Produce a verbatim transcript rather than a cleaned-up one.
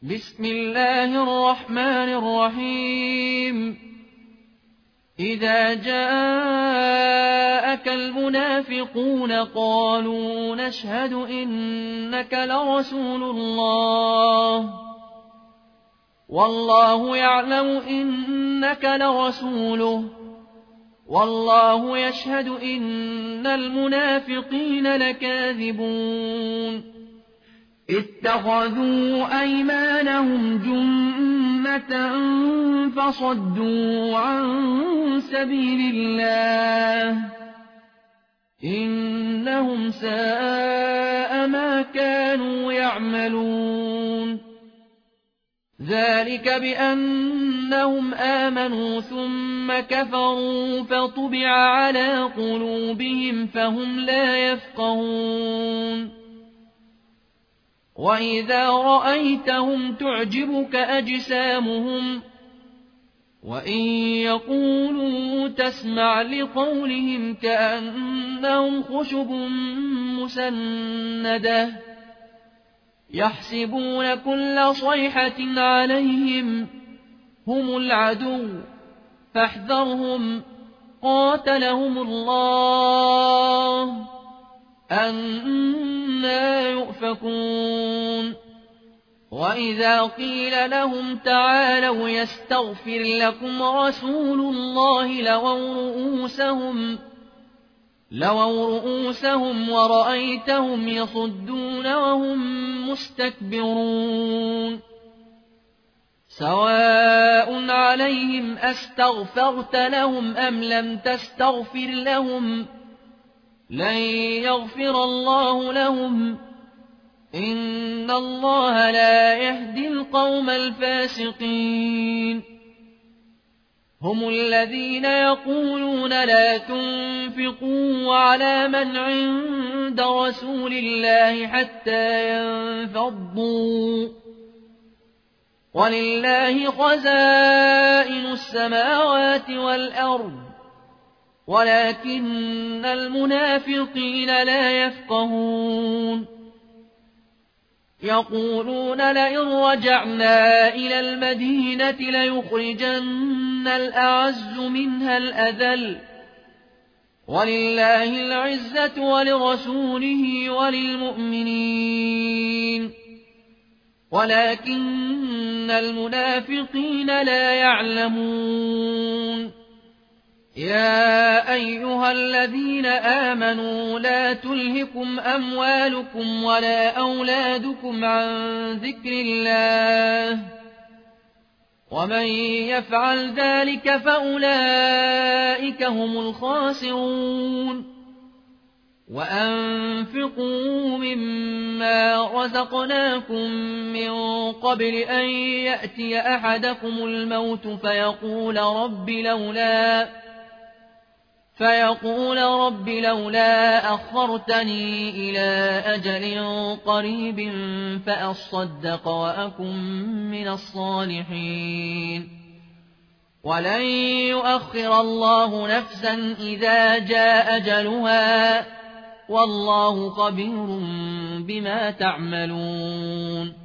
بسم الله الرحمن الرحيم إذا جاءك المنافقون قالوا نشهد إنك لرسول الله والله يعلم إنك لرسوله والله يشهد إن المنافقين لكاذبون اتخذوا أيمانهم جنة فصدوا عن سبيل الله إنهم ساء ما كانوا يعملون ذلك بأنهم آمنوا ثم كفروا فطبع على قلوبهم فهم لا يفقهون وإذا رأيتهم تعجبك أجسامهم وإن يقولوا تسمع لقولهم كأنهم خشب مسندة يحسبون كل صيحة عليهم هم العدو فاحذرهم قاتلهم الله أنى يؤفكون وإذا قيل لهم تعالوا يستغفر لكم رسول الله لووا رؤوسهم لووا رؤوسهم ورأيتهم يصدون وهم مستكبرون سواء عليهم أستغفرت لهم أم لم تستغفر لهم لن يغفر الله لهم إن الله لا يهدي القوم الفاسقين هم الذين يقولون لا تنفقوا على من عند رسول الله حتى ينفضوا ولله خزائن السماوات والأرض ولكن المنافقين لا يفقهون يقولون لئن رجعنا إلى المدينة ليخرجن الأعز منها الأذل ولله العزة ولرسوله وللمؤمنين ولكن المنافقين لا يعلمون يا أيها الذين آمنوا لا تلهكم أموالكم ولا أولادكم عن ذكر الله ومن يفعل ذلك فأولئك هم الخاسرون وأنفقوا مما رزقناكم من قبل أن يأتي أحدكم الموت فيقول رب لولا فيقول رب لولا أخرتني إلى أجل قريب فأصدق وأكن من الصالحين ولن يؤخر الله نفسا إذا جاء أجلها والله خبير بما تعملون